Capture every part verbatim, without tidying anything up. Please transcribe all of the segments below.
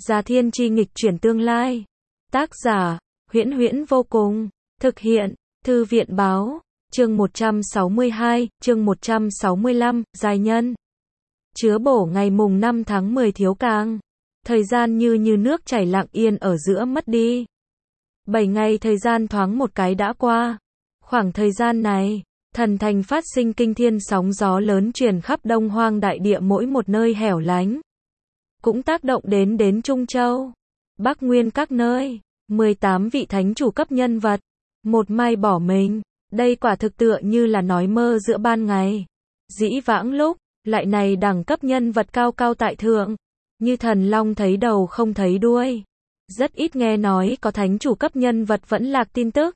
Gia Thiên Chi nghịch chuyển tương lai. Tác giả, Huyễn Huyễn vô cùng. Thực hiện, Thư viện báo. Chương một trăm sáu mươi hai, chương một trăm sáu mươi lăm, giai nhân. Chứa bổ ngày mùng năm tháng mười thiếu càng. Thời gian như như nước chảy lặng yên ở giữa mất đi. Bảy ngày thời gian thoáng một cái đã qua. Khoảng thời gian này, thần thành phát sinh kinh thiên sóng gió lớn truyền khắp Đông Hoang đại địa mỗi một nơi hẻo lánh. Cũng tác động đến đến Trung Châu, Bắc Nguyên các nơi. mười tám vị thánh chủ cấp nhân vật. Một mai bỏ mình. Đây quả thực tựa như là nói mơ giữa ban ngày. Dĩ vãng lúc, lại này đẳng cấp nhân vật cao cao tại thượng. Như thần long thấy đầu không thấy đuôi. Rất ít nghe nói có thánh chủ cấp nhân vật vẫn lạc tin tức.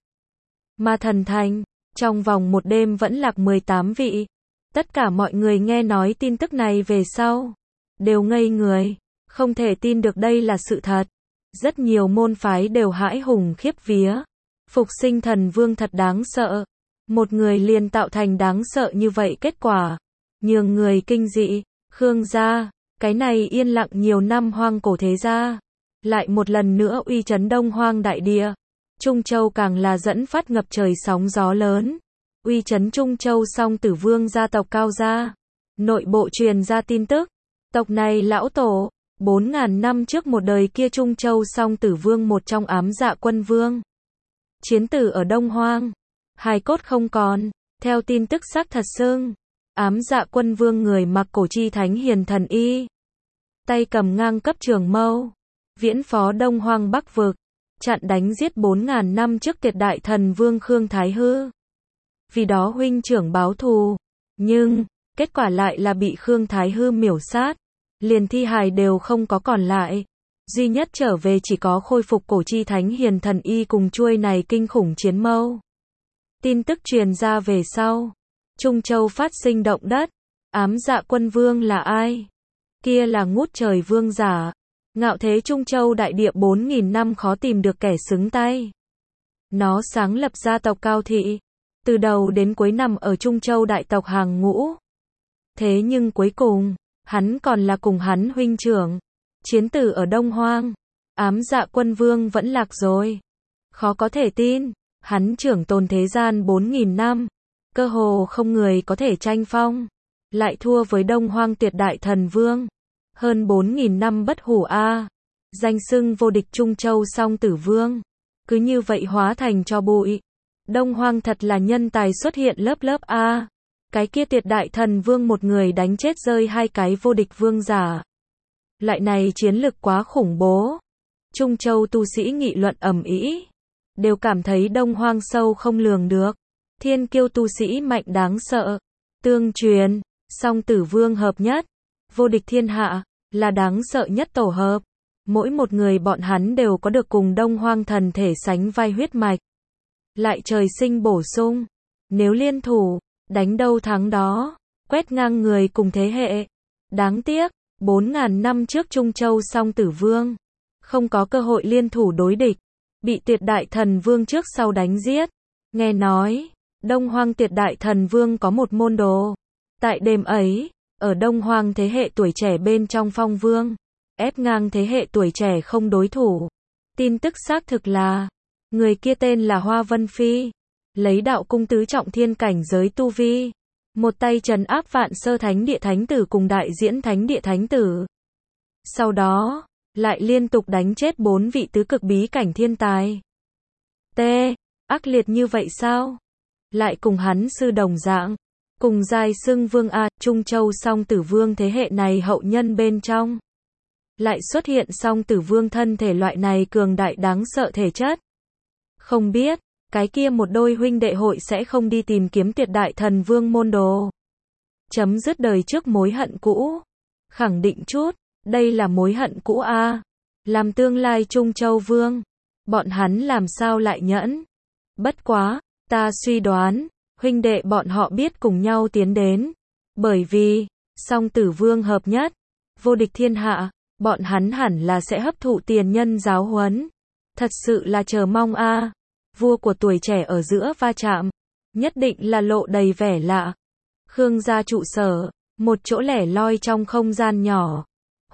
Mà thần thành, trong vòng một đêm vẫn lạc mười tám vị. Tất cả mọi người nghe nói tin tức này về sau, đều ngây người, không thể tin được đây là sự thật. Rất nhiều môn phái đều hãi hùng khiếp vía. Phục sinh thần vương thật đáng sợ. Một người liền tạo thành đáng sợ như vậy kết quả. Nhường người kinh dị. Khương gia, cái này yên lặng nhiều năm hoang cổ thế gia, lại một lần nữa uy chấn Đông Hoang đại địa. Trung Châu càng là dẫn phát ngập trời sóng gió lớn. Uy chấn Trung Châu Song Tử Vương gia tộc Cao gia. Nội bộ truyền ra tin tức. Tộc này lão tổ, bốn ngàn năm trước một đời kia Trung Châu Song Tử Vương một trong ám dạ quân vương. Chiến tử ở Đông Hoang. Hài cốt không còn. Theo tin tức xác thật xưng, ám dạ quân vương người mặc cổ chi thánh hiền thần y. Tay cầm ngang cấp trường mâu. Viễn phó Đông Hoang Bắc vực. Chặn đánh giết bốn ngàn năm trước tuyệt đại thần vương Khương Thái Hư. Vì đó huynh trưởng báo thù. Nhưng, kết quả lại là bị Khương Thái Hư miểu sát. Liền thi hài đều không có còn lại. Duy nhất trở về chỉ có khôi phục cổ chi thánh hiền thần y cùng chuôi này kinh khủng chiến mâu. Tin tức truyền ra về sau. Trung Châu phát sinh động đất. Ám dạ quân vương là ai? Kia là ngút trời vương giả. Ngạo thế Trung Châu đại địa bốn nghìn năm khó tìm được kẻ xứng tay. Nó sáng lập gia tộc Cao Thị. Từ đầu đến cuối nằm ở Trung Châu đại tộc hàng ngũ. Thế nhưng cuối cùng, hắn còn là cùng hắn huynh trưởng. Chiến tử ở Đông Hoang. Ám dạ quân vương vẫn lạc rồi. Khó có thể tin. Hắn trưởng tồn thế gian bốn nghìn năm. Cơ hồ không người có thể tranh phong. Lại thua với Đông Hoang tuyệt đại thần vương. Hơn bốn nghìn năm bất hủ a. Danh xưng vô địch Trung Châu Song Tử Vương. Cứ như vậy hóa thành cho bụi. Đông Hoang thật là nhân tài xuất hiện lớp lớp a. Cái kia tuyệt đại thần vương một người đánh chết rơi hai cái vô địch vương giả. Loại này chiến lực quá khủng bố. Trung Châu tu sĩ nghị luận ầm ĩ, đều cảm thấy Đông Hoang sâu không lường được. Thiên kiêu tu sĩ mạnh đáng sợ. Tương truyền, Song Tử Vương hợp nhất, vô địch thiên hạ, là đáng sợ nhất tổ hợp. Mỗi một người bọn hắn đều có được cùng Đông Hoang thần thể sánh vai huyết mạch. Lại trời sinh bổ sung. Nếu liên thủ, đánh đâu thắng đó, quét ngang người cùng thế hệ. Đáng tiếc, bốn ngàn năm trước Trung Châu Song Tử Vương không có cơ hội liên thủ đối địch, bị tuyệt đại thần vương trước sau đánh giết. Nghe nói, Đông Hoang tuyệt đại thần vương có một môn đồ. Tại đêm ấy, ở Đông Hoang thế hệ tuổi trẻ bên trong phong vương, ép ngang thế hệ tuổi trẻ không đối thủ. Tin tức xác thực là, người kia tên là Hoa Vân Phi, lấy đạo cung tứ trọng thiên cảnh giới tu vi, một tay trấn áp vạn sơ thánh địa thánh tử cùng đại diễn thánh địa thánh tử. Sau đó, lại liên tục đánh chết bốn vị tứ cực bí cảnh thiên tài. T. Ác liệt như vậy sao? Lại cùng hắn sư đồng dạng, cùng giai xưng vương a, Trung Châu Song Tử Vương thế hệ này hậu nhân bên trong. Lại xuất hiện Song Tử Vương thân thể loại này cường đại đáng sợ thể chất. Không biết, cái kia một đôi huynh đệ hội sẽ không đi tìm kiếm tuyệt đại thần vương môn đồ. Chấm dứt đời trước mối hận cũ. Khẳng định chút, đây là mối hận cũ a. Làm tương lai Trung Châu Vương, bọn hắn làm sao lại nhẫn. Bất quá, ta suy đoán, huynh đệ bọn họ biết cùng nhau tiến đến. Bởi vì, Song Tử Vương hợp nhất, vô địch thiên hạ, bọn hắn hẳn là sẽ hấp thụ tiền nhân giáo huấn. Thật sự là chờ mong a. Vua của tuổi trẻ ở giữa va chạm, nhất định là lộ đầy vẻ lạ. Khương gia trụ sở, một chỗ lẻ loi trong không gian nhỏ.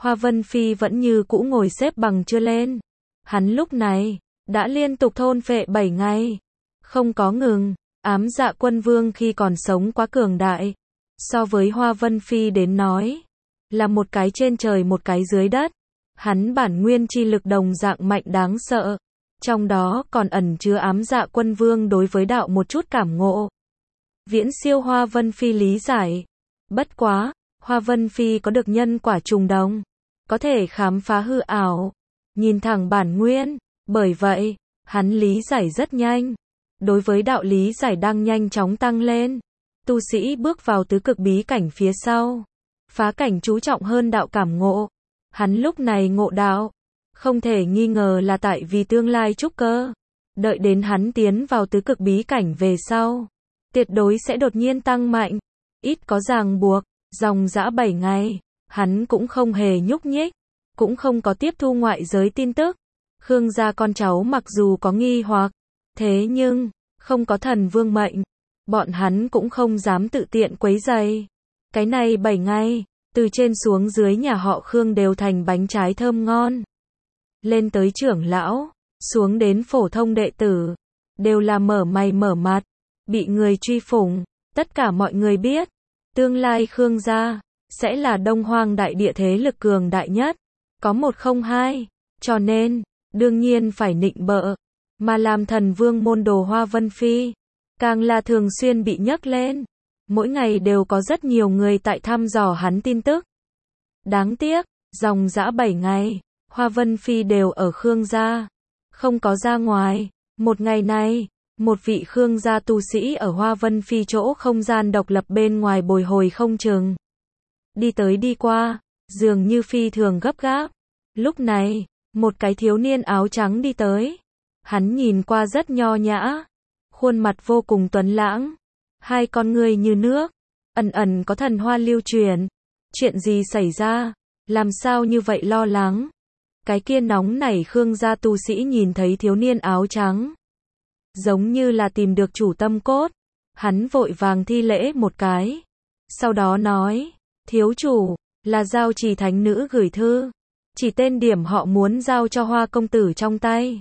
Hoa Vân Phi vẫn như cũ ngồi xếp bằng chưa lên. Hắn lúc này đã liên tục thôn phệ bảy ngày, không có ngừng. Ám Dạ Quân Vương khi còn sống quá cường đại, so với Hoa Vân Phi đến nói, là một cái trên trời một cái dưới đất. Hắn bản nguyên chi lực đồng dạng mạnh đáng sợ, trong đó còn ẩn chứa Ám Dạ Quân Vương đối với đạo một chút cảm ngộ. Viễn siêu Hoa Vân Phi lý giải. Bất quá, Hoa Vân Phi có được nhân quả trùng đồng, có thể khám phá hư ảo, nhìn thẳng bản nguyên, bởi vậy, hắn lý giải rất nhanh. Đối với đạo lý giải đang nhanh chóng tăng lên. Tu sĩ bước vào tứ cực bí cảnh phía sau, phá cảnh chú trọng hơn đạo cảm ngộ. Hắn lúc này ngộ đạo, không thể nghi ngờ là tại vì tương lai trúc cơ. Đợi đến hắn tiến vào tứ cực bí cảnh về sau, tuyệt đối sẽ đột nhiên tăng mạnh, ít có ràng buộc. Dòng dã bảy ngày, hắn cũng không hề nhúc nhích, cũng không có tiếp thu ngoại giới tin tức. Khương gia con cháu mặc dù có nghi hoặc, thế nhưng, không có thần vương mệnh, bọn hắn cũng không dám tự tiện quấy rầy. Cái này bảy ngày, từ trên xuống dưới nhà họ Khương đều thành bánh trái thơm ngon. Lên tới trưởng lão, xuống đến phổ thông đệ tử, đều là mở mày mở mặt, bị người truy phủng. Tất cả mọi người biết, tương lai Khương gia sẽ là Đông Hoang đại địa thế lực cường đại nhất, có một không hai, cho nên, đương nhiên phải nịnh bợ. Mà làm thần vương môn đồ Hoa Vân Phi, càng là thường xuyên bị nhắc lên. Mỗi ngày đều có rất nhiều người tại thăm dò hắn tin tức. Đáng tiếc, dòng dã bảy ngày, Hoa Vân Phi đều ở Khương gia, không có ra ngoài. Một ngày này, một vị Khương gia tu sĩ ở Hoa Vân Phi chỗ không gian độc lập bên ngoài bồi hồi không chừng. Đi tới đi qua, dường như phi thường gấp gáp. Lúc này, một cái thiếu niên áo trắng đi tới. Hắn nhìn qua rất nho nhã, khuôn mặt vô cùng tuấn lãng, hai con ngươi như nước, ẩn ẩn có thần hoa lưu truyền. Chuyện gì xảy ra? Làm sao như vậy lo lắng? Cái kia nóng nảy Khương gia tu sĩ nhìn thấy thiếu niên áo trắng, giống như là tìm được chủ tâm cốt. Hắn vội vàng thi lễ một cái, sau đó nói, thiếu chủ, là Giao Trì thánh nữ gửi thư, chỉ tên điểm họ muốn giao cho Hoa công tử trong tay.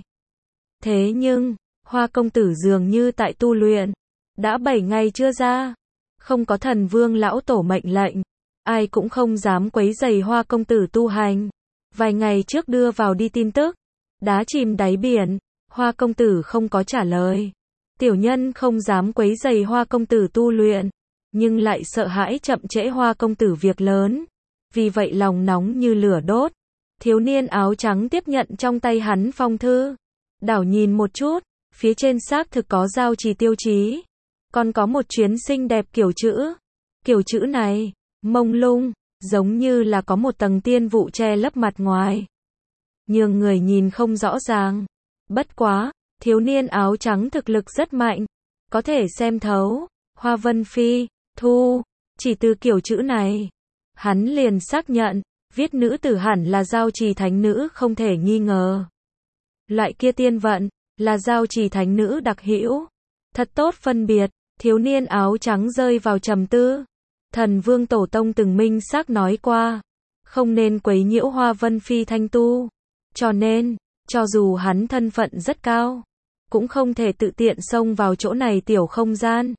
Thế nhưng, Hoa công tử dường như tại tu luyện, đã bảy ngày chưa ra, không có thần vương lão tổ mệnh lệnh, ai cũng không dám quấy rầy Hoa công tử tu hành. Vài ngày trước đưa vào đi tin tức, đá chìm đáy biển, Hoa công tử không có trả lời. Tiểu nhân không dám quấy rầy Hoa công tử tu luyện, nhưng lại sợ hãi chậm trễ Hoa công tử việc lớn, vì vậy lòng nóng như lửa đốt. Thiếu niên áo trắng tiếp nhận trong tay hắn phong thư, đảo nhìn một chút, phía trên xác thực có Giao Trì tiêu chí, còn có một chuyến xinh đẹp kiểu chữ. Kiểu chữ này, mông lung, giống như là có một tầng tiên vụ che lấp mặt ngoài, nhường người nhìn không rõ ràng. Bất quá, thiếu niên áo trắng thực lực rất mạnh, có thể xem thấu. Hoa Vân Phi, thu, chỉ từ kiểu chữ này, hắn liền xác nhận, viết nữ tử hẳn là Giao Trì thánh nữ không thể nghi ngờ. Loại kia tiên vận, là Giao Trì thánh nữ đặc hữu. Thật tốt phân biệt, thiếu niên áo trắng rơi vào trầm tư. Thần vương tổ tông từng minh xác nói qua, không nên quấy nhiễu Hoa Vân Phi thanh tu. Cho nên, cho dù hắn thân phận rất cao, cũng không thể tự tiện xông vào chỗ này tiểu không gian.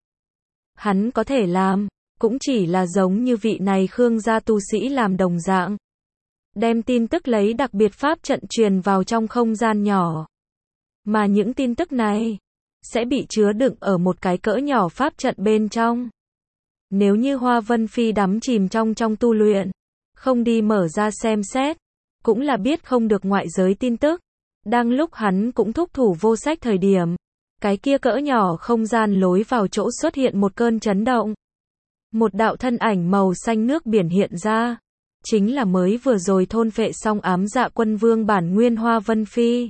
Hắn có thể làm, cũng chỉ là giống như vị này Khương gia tu sĩ làm đồng dạng. Đem tin tức lấy đặc biệt pháp trận truyền vào trong không gian nhỏ. Mà những tin tức này, sẽ bị chứa đựng ở một cái cỡ nhỏ pháp trận bên trong. Nếu như Hoa Vân Phi đắm chìm trong trong tu luyện, không đi mở ra xem xét, cũng là biết không được ngoại giới tin tức. Đang lúc hắn cũng thúc thủ vô sách thời điểm, cái kia cỡ nhỏ không gian lối vào chỗ xuất hiện một cơn chấn động. Một đạo thân ảnh màu xanh nước biển hiện ra, chính là mới vừa rồi thôn phệ xong Ám Dạ Quân Vương bản nguyên Hoa Vân Phi.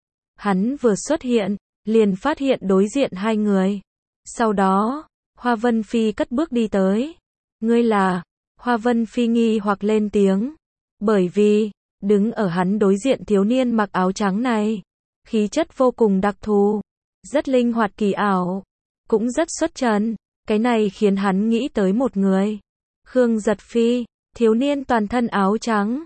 Hắn vừa xuất hiện, liền phát hiện đối diện hai người. Sau đó, Hoa Vân Phi cất bước đi tới. Ngươi là? Hoa Vân Phi nghi hoặc lên tiếng. Bởi vì, đứng ở hắn đối diện thiếu niên mặc áo trắng này, khí chất vô cùng đặc thù, rất linh hoạt kỳ ảo, cũng rất xuất trần. Cái này khiến hắn nghĩ tới một người. Khương Giật Phi, thiếu niên toàn thân áo trắng,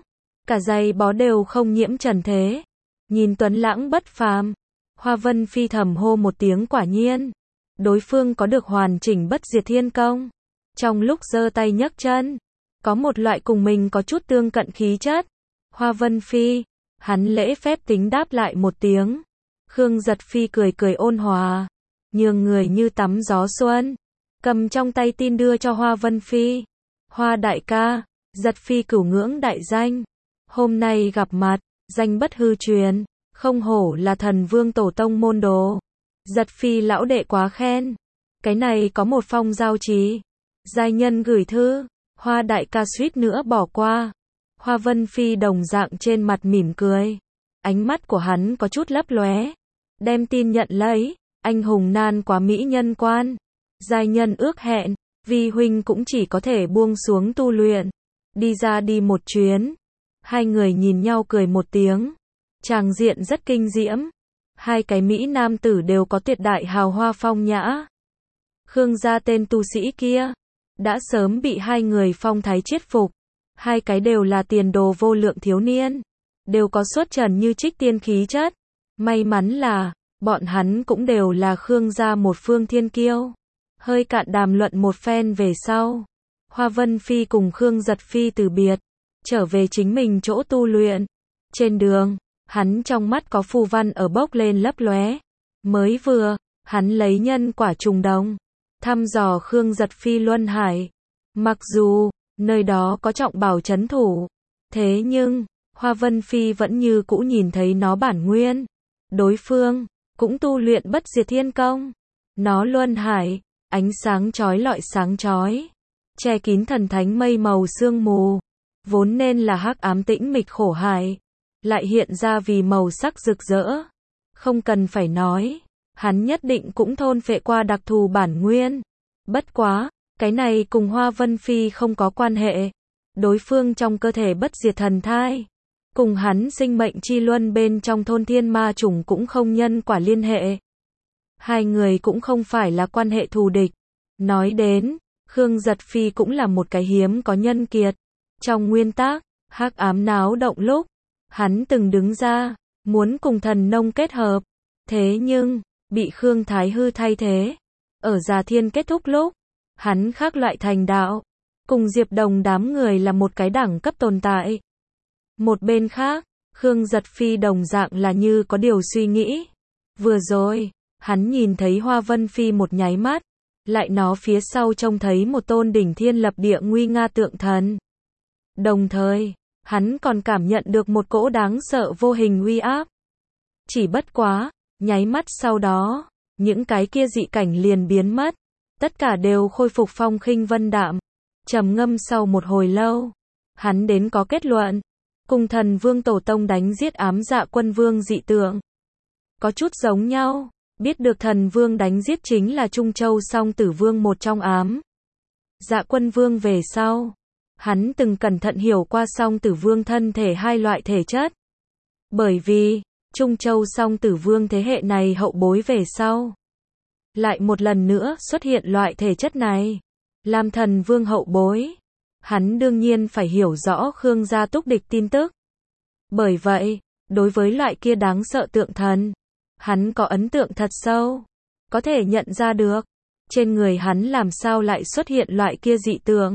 cả giày bó đều không nhiễm trần thế. Nhìn tuấn lãng bất phàm, Hoa Vân Phi thầm hô một tiếng quả nhiên. Đối phương có được hoàn chỉnh bất diệt thiên công. Trong lúc giơ tay nhấc chân, có một loại cùng mình có chút tương cận khí chất. Hoa Vân Phi, hắn lễ phép tính đáp lại một tiếng. Khương Giật Phi cười cười ôn hòa, nhường người như tắm gió xuân, cầm trong tay tin đưa cho Hoa Vân Phi. Hoa đại ca, Giật Phi cửu ngưỡng đại danh. Hôm nay gặp mặt, danh bất hư truyền, không hổ là thần vương tổ tông môn đồ. Giật Phi lão đệ quá khen. Cái này có một phong giao trì. Giai nhân gửi thư, Hoa đại ca suýt nữa bỏ qua. Hoa Vân Phi đồng dạng trên mặt mỉm cười. Ánh mắt của hắn có chút lấp lóe. Đem tin nhận lấy, anh hùng nan quá mỹ nhân quan. Giai nhân ước hẹn, vi huynh cũng chỉ có thể buông xuống tu luyện. Đi ra đi một chuyến. Hai người nhìn nhau cười một tiếng. Tràng diện rất kinh diễm. Hai cái Mỹ nam tử đều có tuyệt đại hào hoa phong nhã. Khương gia tên tu sĩ kia đã sớm bị hai người phong thái chiết phục. Hai cái đều là tiền đồ vô lượng thiếu niên, đều có xuất trần như trích tiên khí chất. May mắn là, bọn hắn cũng đều là Khương gia một phương thiên kiêu. Hơi cạn đàm luận một phen về sau, Hoa Vân Phi cùng Khương Giật Phi từ biệt, trở về chính mình chỗ tu luyện. Trên đường, hắn trong mắt có phù văn ở bốc lên lấp lóe. Mới vừa, hắn lấy nhân quả trùng đồng, thăm dò Khương Giật Phi luân hải. Mặc dù, nơi đó có trọng bảo trấn thủ, thế nhưng, Hoa Vân Phi vẫn như cũ nhìn thấy nó bản nguyên. Đối phương, cũng tu luyện bất diệt thiên công. Nó luân hải, ánh sáng chói lọi sáng chói, che kín thần thánh mây màu sương mù. Vốn nên là hắc ám tĩnh mịch khổ hải, lại hiện ra vì màu sắc rực rỡ. Không cần phải nói, hắn nhất định cũng thôn phệ qua đặc thù bản nguyên. Bất quá, cái này cùng Hoa Vân Phi không có quan hệ. Đối phương trong cơ thể bất diệt thần thai, cùng hắn sinh mệnh chi luân bên trong thôn thiên ma chủng cũng không nhân quả liên hệ. Hai người cũng không phải là quan hệ thù địch. Nói đến, Khương Giật Phi cũng là một cái hiếm có nhân kiệt. Trong nguyên tắc, hắc ám náo động lúc, hắn từng đứng ra, muốn cùng thần nông kết hợp. Thế nhưng, bị Khương Thái Hư thay thế. Ở Già Thiên kết thúc lúc, hắn khác loại thành đạo, cùng Diệp Đồng đám người là một cái đẳng cấp tồn tại. Một bên khác, Khương Giật Phi đồng dạng là như có điều suy nghĩ. Vừa rồi, hắn nhìn thấy Hoa Vân Phi một nháy mắt, lại nó phía sau trông thấy một tôn đỉnh thiên lập địa nguy nga tượng thần. Đồng thời, hắn còn cảm nhận được một cỗ đáng sợ vô hình uy áp. Chỉ bất quá, nháy mắt sau đó, những cái kia dị cảnh liền biến mất. Tất cả đều khôi phục phong khinh vân đạm. Trầm ngâm sau một hồi lâu, hắn đến có kết luận. Cùng thần vương tổ tông đánh giết ám dạ quân vương dị tượng có chút giống nhau. Biết được thần vương đánh giết chính là Trung Châu song tử vương một trong ám dạ quân vương về sau, hắn từng cẩn thận hiểu qua song tử vương thân thể hai loại thể chất. Bởi vì, Trung Châu song tử vương thế hệ này hậu bối về sau, lại một lần nữa xuất hiện loại thể chất này. Làm thần vương hậu bối, hắn đương nhiên phải hiểu rõ Khương gia túc địch tin tức. Bởi vậy, đối với loại kia đáng sợ tượng thần, hắn có ấn tượng thật sâu. Có thể nhận ra được, trên người hắn làm sao lại xuất hiện loại kia dị tượng.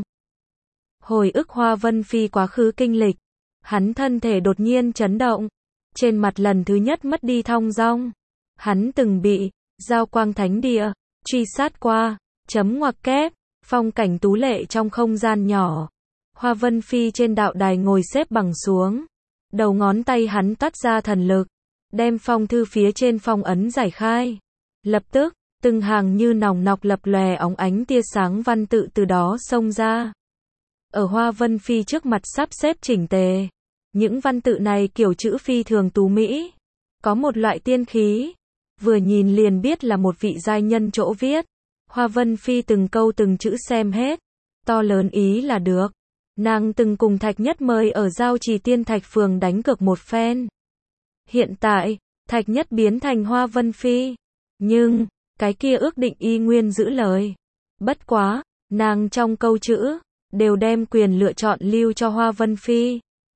Hồi ức Hoa Vân Phi quá khứ kinh lịch, hắn thân thể đột nhiên chấn động. Trên mặt lần thứ nhất mất đi thong dong. Hắn từng bị Giao Quang Thánh Địa truy sát qua, chấm ngoặc kép, phong cảnh tú lệ trong không gian nhỏ. Hoa Vân Phi trên đạo đài ngồi xếp bằng xuống. Đầu ngón tay hắn toát ra thần lực, đem phong thư phía trên phong ấn giải khai. Lập tức, từng hàng như nòng nọc lập lòe óng ánh tia sáng văn tự từ đó xông ra. Ở Hoa Vân Phi trước mặt sắp xếp chỉnh tề. Những văn tự này kiểu chữ phi thường tú mỹ, có một loại tiên khí. Vừa nhìn liền biết là một vị giai nhân chỗ viết. Hoa Vân Phi từng câu từng chữ xem hết. To lớn ý là được. Nàng từng cùng Thạch Nhất mời ở Giao Trì Tiên Thạch Phường đánh cược một phen. Hiện tại, Thạch Nhất biến thành Hoa Vân Phi. Nhưng, cái kia ước định y nguyên giữ lời. Bất quá, nàng trong câu chữ, đều đem quyền lựa chọn lưu cho Hoa Vân Phi.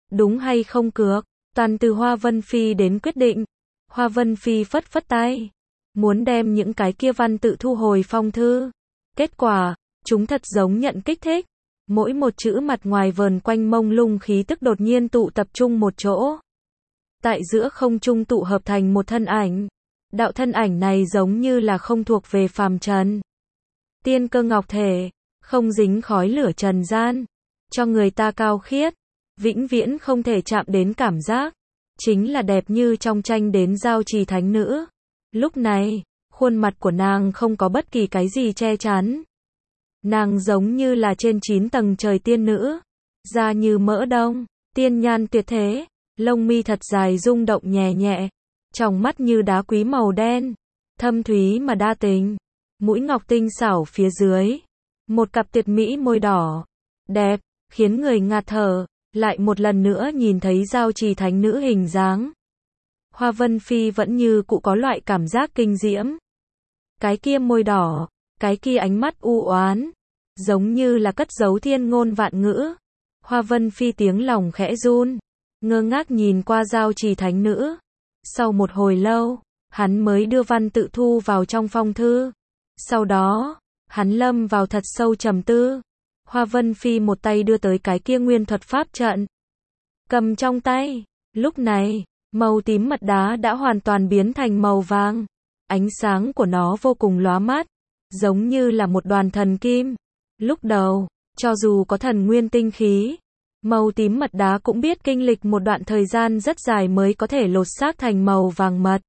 đúng hay không cược, toàn từ Hoa Vân Phi đến quyết định. Hoa Vân Phi phất phất tay, muốn đem những cái kia văn tự thu hồi phong thư. Kết quả, chúng thật giống nhận kích thích. Mỗi một chữ mặt ngoài vờn quanh mông lung khí tức đột nhiên tụ tập trung một chỗ. Tại giữa không trung tụ hợp thành một thân ảnh. Đạo thân ảnh này giống như là không thuộc về phàm trần. Tiên cơ ngọc thể, không dính khói lửa trần gian, cho người ta cao khiết, vĩnh viễn không thể chạm đến cảm giác, chính là đẹp như trong tranh đến giao trì thánh nữ. Lúc này, khuôn mặt của nàng không có bất kỳ cái gì che chắn. Nàng giống như là trên chín tầng trời tiên nữ, da như mỡ đông, tiên nhan tuyệt thế, lông mi thật dài rung động nhẹ nhẹ, tròng mắt như đá quý màu đen, thâm thúy mà đa tình, mũi ngọc tinh xảo phía dưới, một cặp tuyệt mỹ môi đỏ, đẹp, khiến người ngạt thở, lại một lần nữa nhìn thấy giao trì thánh nữ hình dáng. Hoa Vân Phi vẫn như cụ có loại cảm giác kinh diễm. Cái kia môi đỏ, cái kia ánh mắt u oán, giống như là cất giấu thiên ngôn vạn ngữ. Hoa Vân Phi tiếng lòng khẽ run, ngơ ngác nhìn qua giao trì thánh nữ. Sau một hồi lâu, hắn mới đưa văn tự thu vào trong phong thư. Sau đó, hắn lâm vào thật sâu trầm tư. Hoa Vân Phi một tay đưa tới cái kia nguyên thuật pháp trận, cầm trong tay. Lúc này, màu tím mật đá đã hoàn toàn biến thành màu vàng. Ánh sáng của nó vô cùng lóa mắt, giống như là một đoàn thần kim. Lúc đầu, cho dù có thần nguyên tinh khí, màu tím mật đá cũng biết kinh lịch một đoạn thời gian rất dài mới có thể lột xác thành màu vàng mật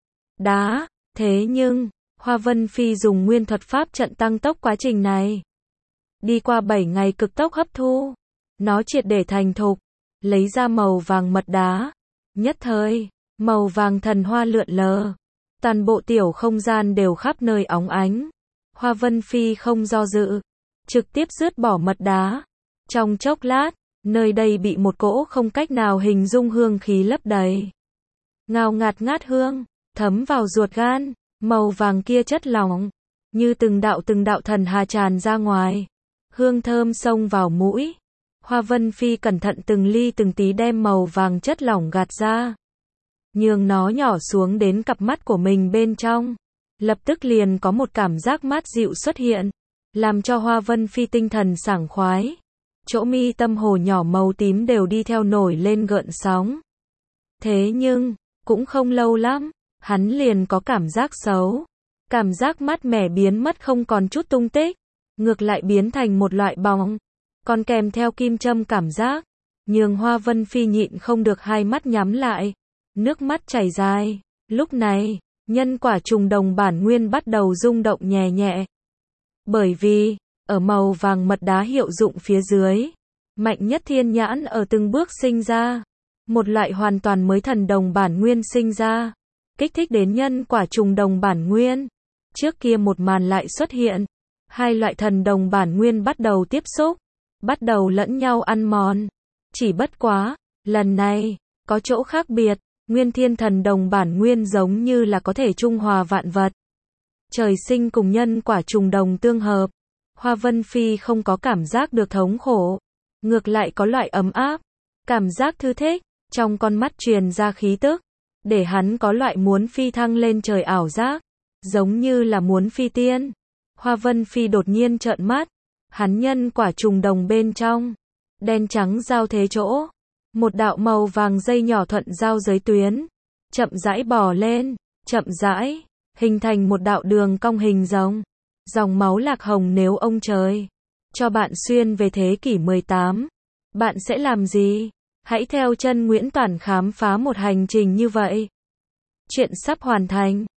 đá. Thế nhưng, Hoa Vân Phi dùng nguyên thuật pháp trận tăng tốc quá trình này. Đi qua bảy ngày cực tốc hấp thu, nó triệt để thành thục, lấy ra màu vàng mật đá. Nhất thời, màu vàng thần hoa lượn lờ, toàn bộ tiểu không gian đều khắp nơi óng ánh. Hoa Vân Phi không do dự, trực tiếp dứt bỏ mật đá. Trong chốc lát, nơi đây bị một cỗ không cách nào hình dung hương khí lấp đầy. Ngào ngạt ngát hương, thấm vào ruột gan, màu vàng kia chất lỏng, như từng đạo từng đạo thần hà tràn ra ngoài. Hương thơm xông vào mũi. Hoa Vân Phi cẩn thận từng ly từng tí đem màu vàng chất lỏng gạt ra, nhường nó nhỏ xuống đến cặp mắt của mình bên trong. Lập tức liền có một cảm giác mát dịu xuất hiện, làm cho Hoa Vân Phi tinh thần sảng khoái. Chỗ mi tâm hồ nhỏ màu tím đều đi theo nổi lên gợn sóng. Thế nhưng, cũng không lâu lắm, hắn liền có cảm giác xấu. Cảm giác mát mẻ biến mất không còn chút tung tích, ngược lại biến thành một loại bóng, còn kèm theo kim châm cảm giác, nhường Hoa Vân Phi nhịn không được hai mắt nhắm lại, nước mắt chảy dài. Lúc này, nhân quả trùng đồng bản nguyên bắt đầu rung động nhẹ nhẹ. Bởi vì, ở màu vàng mật đá hiệu dụng phía dưới, mạnh nhất thiên nhãn ở từng bước sinh ra, một loại hoàn toàn mới thần đồng bản nguyên sinh ra, kích thích đến nhân quả trùng đồng bản nguyên. Trước kia một màn lại xuất hiện, hai loại thần đồng bản nguyên bắt đầu tiếp xúc, bắt đầu lẫn nhau ăn mòn. Chỉ bất quá, lần này, có chỗ khác biệt, nguyên thiên thần đồng bản nguyên giống như là có thể trung hòa vạn vật. Trời sinh cùng nhân quả trùng đồng tương hợp. Hoa Vân Phi không có cảm giác được thống khổ, ngược lại có loại ấm áp, cảm giác thư thích, trong con mắt truyền ra khí tức, để hắn có loại muốn phi thăng lên trời ảo giác, giống như là muốn phi tiên. Hoa Vân Phi đột nhiên trợn mắt, hắn nhân quả trùng đồng bên trong, đen trắng giao thế chỗ, một đạo màu vàng dây nhỏ thuận giao giới tuyến, chậm rãi bò lên, chậm rãi, hình thành một đạo đường cong hình rồng. Dòng máu lạc hồng, nếu ông trời cho bạn xuyên về thế kỷ mười tám, bạn sẽ làm gì? Hãy theo chân Nguyễn Toản khám phá một hành trình như vậy. Chuyện sắp hoàn thành.